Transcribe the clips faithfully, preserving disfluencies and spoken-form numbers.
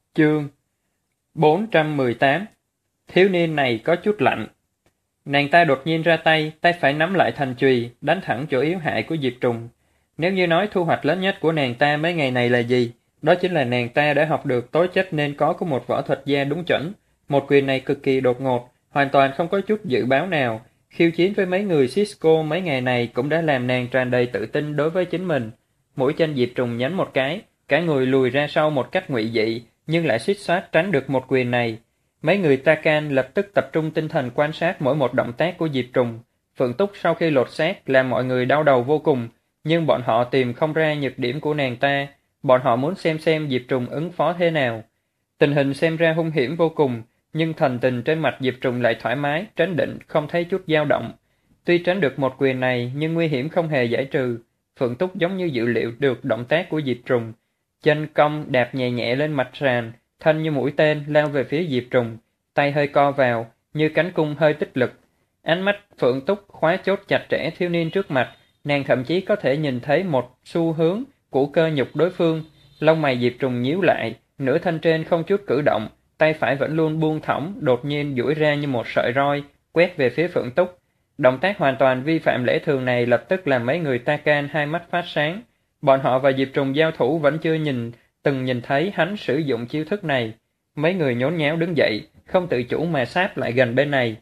Chương bốn trăm mười tám. Thiếu niên này có chút lạnh. Nàng ta đột nhiên ra tay, tay phải nắm lại thành chùy, đánh thẳng chỗ yếu hại của Diệp Trùng. Nếu như nói thu hoạch lớn nhất của nàng ta mấy ngày này là gì, đó chính là nàng ta đã học được tố chất nên có của một võ thuật gia đúng chuẩn. Một quyền này cực kỳ đột ngột, hoàn toàn không có chút dự báo nào. Khiêu chiến với mấy người Cisco mấy ngày này cũng đã làm nàng tràn đầy tự tin đối với chính mình. Mũi chân Diệp Trùng nhấn một cái, cả người lùi ra sau một cách ngụy dị, nhưng lại suýt soát tránh được một quyền này. Mấy người Takan lập tức tập trung tinh thần quan sát mỗi một động tác của Diệp Trùng. Phượng Túc sau khi lột xác làm mọi người đau đầu vô cùng, nhưng bọn họ tìm không ra nhược điểm của nàng ta. Bọn họ muốn xem xem Diệp Trùng ứng phó thế nào. Tình hình xem ra hung hiểm vô cùng, nhưng thần tình trên mặt Diệp Trùng lại thoải mái, trấn định, không thấy chút dao động. Tuy tránh được một quyền này, nhưng nguy hiểm không hề giải trừ. Phượng Túc giống như dự liệu được động tác của Diệp Trùng. Chân cong đạp nhẹ nhẹ lên mặt sàn, thân như mũi tên lao về phía Diệp Trùng, tay hơi co vào, như cánh cung hơi tích lực. Ánh mắt Phượng Túc khóa chốt chặt chẽ thiếu niên trước mặt, nàng thậm chí có thể nhìn thấy một xu hướng của cơ nhục đối phương. Lông mày Diệp Trùng nhíu lại, nửa thân trên không chút cử động, tay phải vẫn luôn buông thõng, đột nhiên duỗi ra như một sợi roi, quét về phía Phượng Túc. Động tác hoàn toàn vi phạm lẽ thường này lập tức làm mấy người Takan hai mắt phát sáng. Bọn họ và Diệp Trùng giao thủ vẫn chưa nhìn, từng nhìn thấy hắn sử dụng chiêu thức này. Mấy người nhốn nháo đứng dậy, không tự chủ mà sáp lại gần bên này.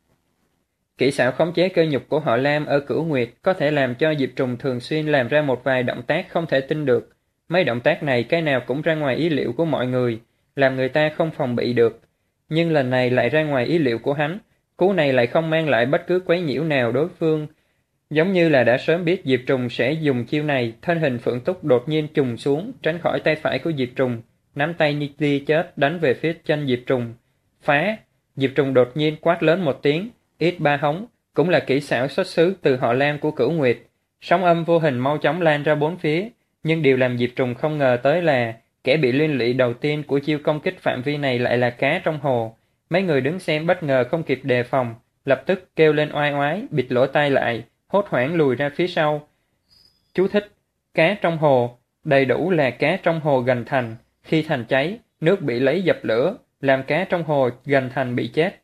Kỹ xảo khống chế cơ nhục của họ Lam ở Cửu Nguyệt có thể làm cho Diệp Trùng thường xuyên làm ra một vài động tác không thể tin được. Mấy động tác này cái nào cũng ra ngoài ý liệu của mọi người, làm người ta không phòng bị được. Nhưng lần này lại ra ngoài ý liệu của hắn, cú này lại không mang lại bất cứ quấy nhiễu nào đối phương. Giống như là đã sớm biết Diệp Trùng sẽ dùng chiêu này, thân hình Phượng Túc đột nhiên trùng xuống, tránh khỏi tay phải của Diệp Trùng, nắm tay như tia chớp đánh về phía chân Diệp Trùng. Phá! Diệp Trùng đột nhiên quát lớn một tiếng, ít ba hống, cũng là kỹ xảo xuất xứ từ họ Lam của Cửu Nguyệt. Sóng âm vô hình mau chóng lan ra bốn phía, nhưng điều làm Diệp Trùng không ngờ tới là kẻ bị liên lụy đầu tiên của chiêu công kích phạm vi này lại là cá trong hồ. Mấy người đứng xem bất ngờ không kịp đề phòng, lập tức kêu lên oai oái, bịt lỗ tai lại, hốt hoảng lùi ra phía sau. Chú thích: cá trong hồ, đầy đủ là cá trong hồ gành thành, khi thành cháy, nước bị lấy dập lửa, làm cá trong hồ gành thành bị chết.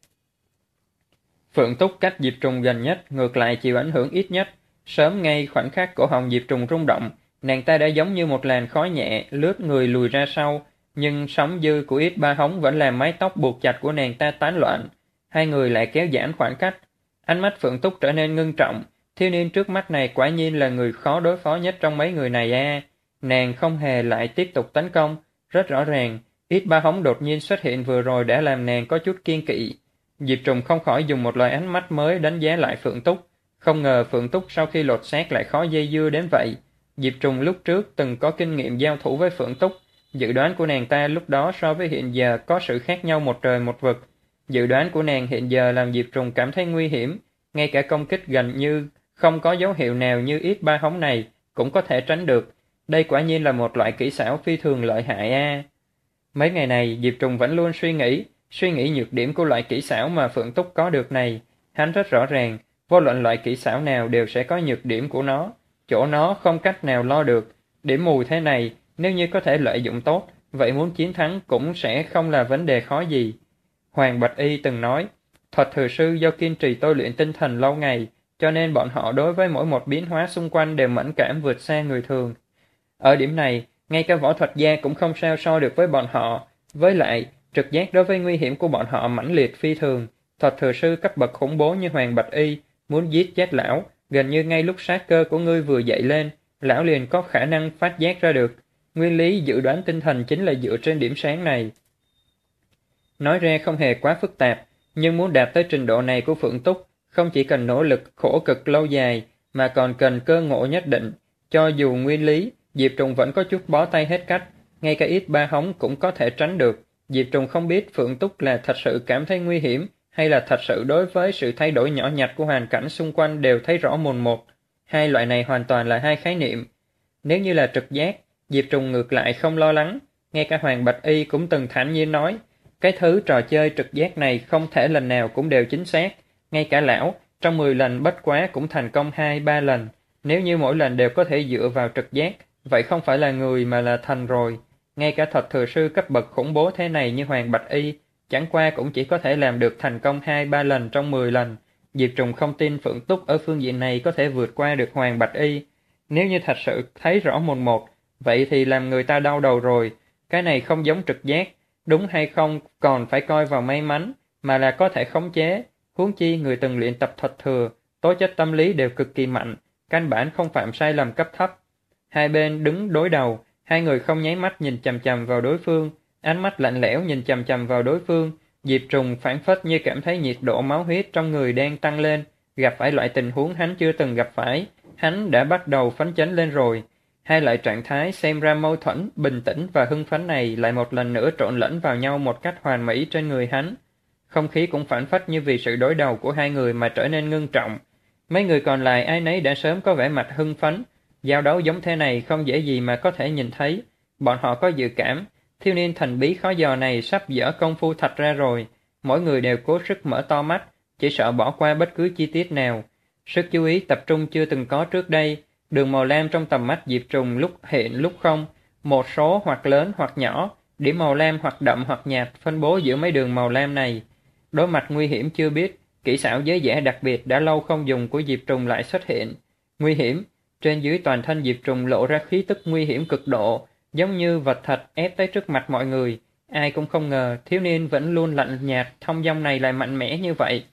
Phượng Túc cách Diệp Trùng gần nhất, ngược lại chịu ảnh hưởng ít nhất. Sớm ngay khoảnh khắc cổ họng Diệp Trùng rung động, nàng ta đã giống như một làn khói nhẹ lướt người lùi ra sau, nhưng sóng dư của ít ba hống vẫn làm mái tóc buộc chặt của nàng ta tán loạn. Hai người lại kéo giãn khoảng cách. Ánh mắt Phượng Túc trở nên ngưng trọng. Thiếu niên trước mắt này quả nhiên là người khó đối phó nhất trong mấy người này a. À. Nàng không hề lại tiếp tục tấn công. Rất rõ ràng, ít ba hống đột nhiên xuất hiện vừa rồi đã làm nàng có chút kiên kỵ. Diệp Trùng không khỏi dùng một loại ánh mắt mới đánh giá lại Phượng Túc. Không ngờ Phượng Túc sau khi lột xác lại khó dây dưa đến vậy. Diệp Trùng lúc trước từng có kinh nghiệm giao thủ với Phượng Túc. Dự đoán của nàng ta lúc đó so với hiện giờ có sự khác nhau một trời một vực. Dự đoán của nàng hiện giờ làm Diệp Trùng cảm thấy nguy hiểm. Ngay cả công kích gần như không có dấu hiệu nào như ít ba hống này cũng có thể tránh được. Đây quả nhiên là một loại kỹ xảo phi thường lợi hại a. À. Mấy ngày này Diệp Trùng vẫn luôn suy nghĩ, suy nghĩ nhược điểm của loại kỹ xảo mà Phượng Túc có được này. Hắn rất rõ ràng, vô luận loại kỹ xảo nào đều sẽ có nhược điểm của nó. Chỗ nó không cách nào lo được. Điểm mù thế này, nếu như có thể lợi dụng tốt, vậy muốn chiến thắng cũng sẽ không là vấn đề khó gì. Hoàng Bạch Y từng nói, thuật thừa sư do kiên trì tôi luyện tinh thần lâu ngày, cho nên bọn họ đối với mỗi một biến hóa xung quanh đều mẫn cảm vượt xa người thường. Ở điểm này, ngay cả võ thuật gia cũng không sao so được với bọn họ. Với lại, trực giác đối với nguy hiểm của bọn họ mãnh liệt phi thường. Thuật thừa sư cấp bậc khủng bố như Hoàng Bạch Y, muốn giết chết lão, gần như ngay lúc sát cơ của ngươi vừa dậy lên, lão liền có khả năng phát giác ra được. Nguyên lý dự đoán tinh thần chính là dựa trên điểm sáng này. Nói ra không hề quá phức tạp, nhưng muốn đạt tới trình độ này của Phượng Túc, không chỉ cần nỗ lực khổ cực lâu dài, mà còn cần cơ ngộ nhất định. Cho dù nguyên lý, Diệp Trùng vẫn có chút bó tay hết cách, ngay cả ít ba hống cũng có thể tránh được. Diệp Trùng không biết Phượng Túc là thật sự cảm thấy nguy hiểm, hay là thật sự đối với sự thay đổi nhỏ nhặt của hoàn cảnh xung quanh đều thấy rõ mồn một. Hai loại này hoàn toàn là hai khái niệm. Nếu như là trực giác, Diệp Trùng ngược lại không lo lắng. Ngay cả Hoàng Bạch Y cũng từng thản nhiên nói, cái thứ trò chơi trực giác này không thể lần nào cũng đều chính xác. Ngay cả lão, trong mười lần bất quá cũng thành công hai ba lần. Nếu như mỗi lần đều có thể dựa vào trực giác, vậy không phải là người mà là thần rồi. Ngay cả thuật thừa sư cấp bậc khủng bố thế này như Hoàng Bạch Y, chẳng qua cũng chỉ có thể làm được thành công hai ba lần trong mười lần. Diệp Trùng không tin Phượng Túc ở phương diện này có thể vượt qua được Hoàng Bạch Y. Nếu như thật sự thấy rõ mồn một, vậy thì làm người ta đau đầu rồi. Cái này không giống trực giác, đúng hay không còn phải coi vào may mắn, mà là có thể khống chế. Huống chi người từng luyện tập thuật thừa, tố chất tâm lý đều cực kỳ mạnh, căn bản không phạm sai lầm cấp thấp. Hai bên đứng đối đầu, hai người không nháy mắt nhìn chằm chằm vào đối phương, ánh mắt lạnh lẽo nhìn chằm chằm vào đối phương. Diệp Trùng phảng phất như cảm thấy nhiệt độ máu huyết trong người đang tăng lên, gặp phải loại tình huống hắn chưa từng gặp phải, hắn đã bắt đầu phấn chấn lên rồi. Hai loại trạng thái xem ra mâu thuẫn, bình tĩnh và hưng phấn này lại một lần nữa trộn lẫn vào nhau một cách hoàn mỹ trên người hắn. Không khí cũng phảng phất như vì sự đối đầu của hai người mà trở nên ngưng trọng. Mấy người còn lại ai nấy đã sớm có vẻ mặt hưng phấn. Giao đấu giống thế này không dễ gì mà có thể nhìn thấy. Bọn họ có dự cảm, thiếu niên thần bí khó dò này sắp dở công phu thật ra rồi. Mỗi người đều cố sức mở to mắt, chỉ sợ bỏ qua bất cứ chi tiết nào. Sức chú ý tập trung chưa từng có trước đây. Đường màu lam trong tầm mắt Diệp Trùng lúc hiện lúc không, một số hoặc lớn hoặc nhỏ, điểm màu lam hoặc đậm hoặc nhạt phân bố giữa mấy đường màu lam này. Đối mặt nguy hiểm chưa biết, kỹ xảo giới vẽ đặc biệt đã lâu không dùng của Diệp Trùng lại xuất hiện. Nguy hiểm, trên dưới toàn thân Diệp Trùng lộ ra khí tức nguy hiểm cực độ, giống như vật thật ép tới trước mặt mọi người. Ai cũng không ngờ thiếu niên vẫn luôn lạnh nhạt, thông dong này lại mạnh mẽ như vậy.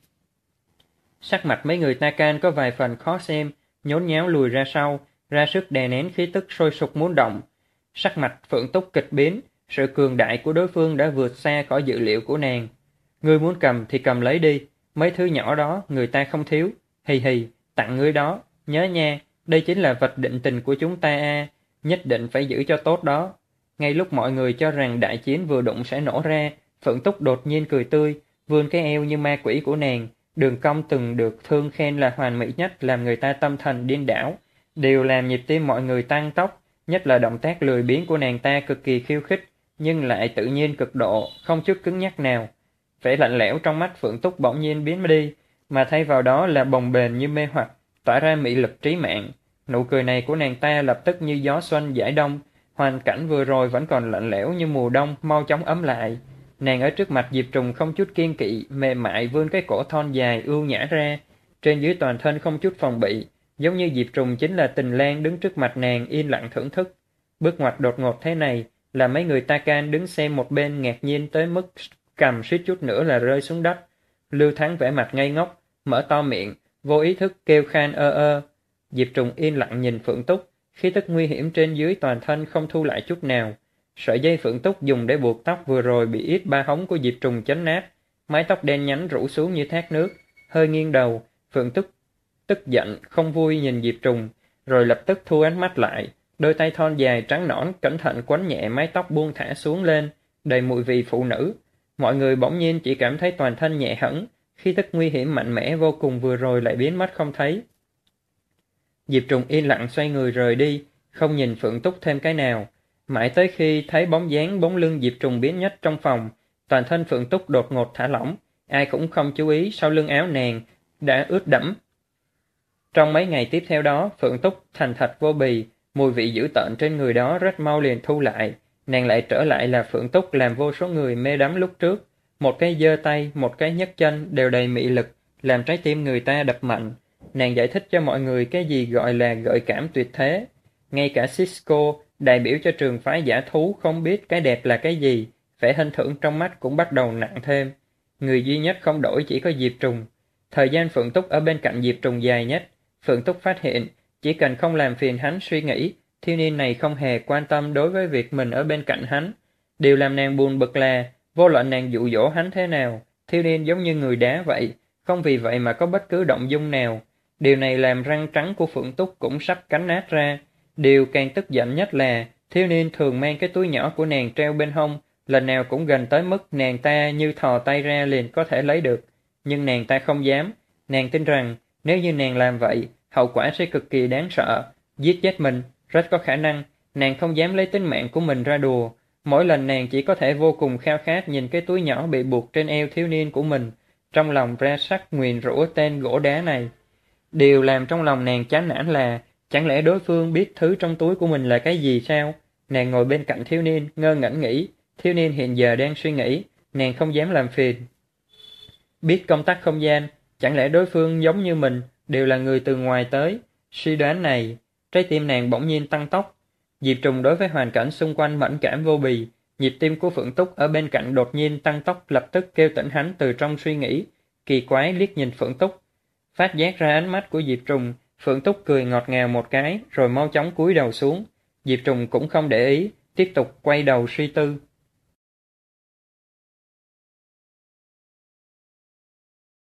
Sắc mặt mấy người Takan có vài phần khó xem, nhốn nháo lùi ra sau, ra sức đè nén khí tức sôi sục muốn động. Sắc mặt Phượng Túc kịch biến, sự cường đại của đối phương đã vượt xa khỏi dự liệu của nàng. Ngươi muốn cầm thì cầm lấy đi, mấy thứ nhỏ đó người ta không thiếu. Hì hì, tặng ngươi đó, nhớ nha, đây chính là vật định tình của chúng ta a, nhất định phải giữ cho tốt đó. Ngay lúc mọi người cho rằng đại chiến vừa đụng sẽ nổ ra, Phượng Túc đột nhiên cười tươi, vươn cái eo như ma quỷ của nàng, đường cong từng được thương khen là hoàn mỹ nhất làm người ta tâm thần điên đảo, đều làm nhịp tim mọi người tăng tốc, nhất là động tác lười biếng của nàng ta cực kỳ khiêu khích, nhưng lại tự nhiên cực độ, không chút cứng nhắc nào. Vẻ lạnh lẽo trong mắt Phượng Túc bỗng nhiên biến đi, mà thay vào đó là bồng bềnh như mê hoặc, tỏa ra mị lực trí mạng. Nụ cười này của nàng ta lập tức như gió xuân giải đông, hoàn cảnh vừa rồi vẫn còn lạnh lẽo như mùa đông mau chóng ấm lại. Nàng ở trước mặt Diệp Trùng không chút kiên kỵ, mềm mại vươn cái cổ thon dài ưu nhã ra, trên dưới toàn thân không chút phòng bị, giống như Diệp Trùng chính là tình lang đứng trước mặt nàng yên lặng thưởng thức. Bước ngoặt đột ngột thế này, là mấy người Takan đứng xem một bên ngạc nhiên tới mức cầm suýt chút nữa là rơi xuống đất. Lưu Thắng vẻ mặt ngây ngốc, mở to miệng, vô ý thức kêu khan ơ ơ. Diệp Trùng yên lặng nhìn Phượng Túc, khí tức nguy hiểm trên dưới toàn thân không thu lại chút nào. Sợi dây Phượng Túc dùng để buộc tóc vừa rồi bị ít ba hống của Diệp Trùng chấn nát, mái tóc đen nhánh rủ xuống như thác nước, hơi nghiêng đầu. Phượng Túc tức giận, không vui nhìn Diệp Trùng, rồi lập tức thu ánh mắt lại, đôi tay thon dài trắng nõn cẩn thận quấn nhẹ mái tóc buông thả xuống lên, đầy mùi vị phụ nữ. Mọi người bỗng nhiên chỉ cảm thấy toàn thân nhẹ hẳn, khí tức nguy hiểm mạnh mẽ vô cùng vừa rồi lại biến mất không thấy. Diệp Trùng yên lặng xoay người rời đi, không nhìn Phượng Túc thêm cái nào. Mãi tới khi thấy bóng dáng bóng lưng Diệp Trùng biến mất trong phòng, toàn thân Phượng Túc đột ngột thả lỏng, ai cũng không chú ý sau lưng áo nàng đã ướt đẫm. Trong mấy ngày tiếp theo đó, Phượng Túc thành thật vô bì, mùi vị dữ tợn trên người đó rất mau liền thu lại, nàng lại trở lại là Phượng Túc làm vô số người mê đắm lúc trước, một cái giơ tay, một cái nhấc chân đều đầy mị lực, làm trái tim người ta đập mạnh. Nàng giải thích cho mọi người cái gì gọi là gợi cảm tuyệt thế. Ngay cả Cisco, đại biểu cho trường phái giả thú không biết cái đẹp là cái gì, vẻ hân thưởng trong mắt cũng bắt đầu nặng thêm. Người duy nhất không đổi chỉ có Diệp Trùng. Thời gian Phượng Túc ở bên cạnh Diệp Trùng dài nhất, Phượng Túc phát hiện, chỉ cần không làm phiền hắn suy nghĩ, thiếu niên này không hề quan tâm đối với việc mình ở bên cạnh hắn. Điều làm nàng buồn bực là, vô luận nàng dụ dỗ hắn thế nào, thiếu niên giống như người đá vậy, không vì vậy mà có bất cứ động dung nào. Điều này làm răng trắng của Phượng Túc cũng sắp cắn nát ra. Điều càng tức giận nhất là, thiếu niên thường mang cái túi nhỏ của nàng treo bên hông, lần nào cũng gần tới mức nàng ta như thò tay ra liền có thể lấy được. Nhưng nàng ta không dám, nàng tin rằng, nếu như nàng làm vậy, hậu quả sẽ cực kỳ đáng sợ. Giết chết mình, rất có khả năng, nàng không dám lấy tính mạng của mình ra đùa. Mỗi lần nàng chỉ có thể vô cùng khao khát nhìn cái túi nhỏ bị buộc trên eo thiếu niên của mình, trong lòng ra sắc nguyền rủa tên gỗ đá này. Điều làm trong lòng nàng chán nản là, chẳng lẽ đối phương biết thứ trong túi của mình là cái gì sao? Nàng ngồi bên cạnh thiếu niên, ngơ ngẩn nghĩ, thiếu niên hiện giờ đang suy nghĩ, nàng không dám làm phiền. Biết công tắc không gian, chẳng lẽ đối phương giống như mình, đều là người từ ngoài tới? Suy đoán này, trái tim nàng bỗng nhiên tăng tốc. Diệp Trùng đối với hoàn cảnh xung quanh mẫn cảm vô bì, nhịp tim của Phượng Túc ở bên cạnh đột nhiên tăng tốc, lập tức kêu tỉnh hắn từ trong suy nghĩ, kỳ quái liếc nhìn Phượng Túc. Phát giác ra ánh mắt của Diệp Trùng, Phượng Túc cười ngọt ngào một cái, rồi mau chóng cúi đầu xuống. Diệp Trùng cũng không để ý, tiếp tục quay đầu suy tư.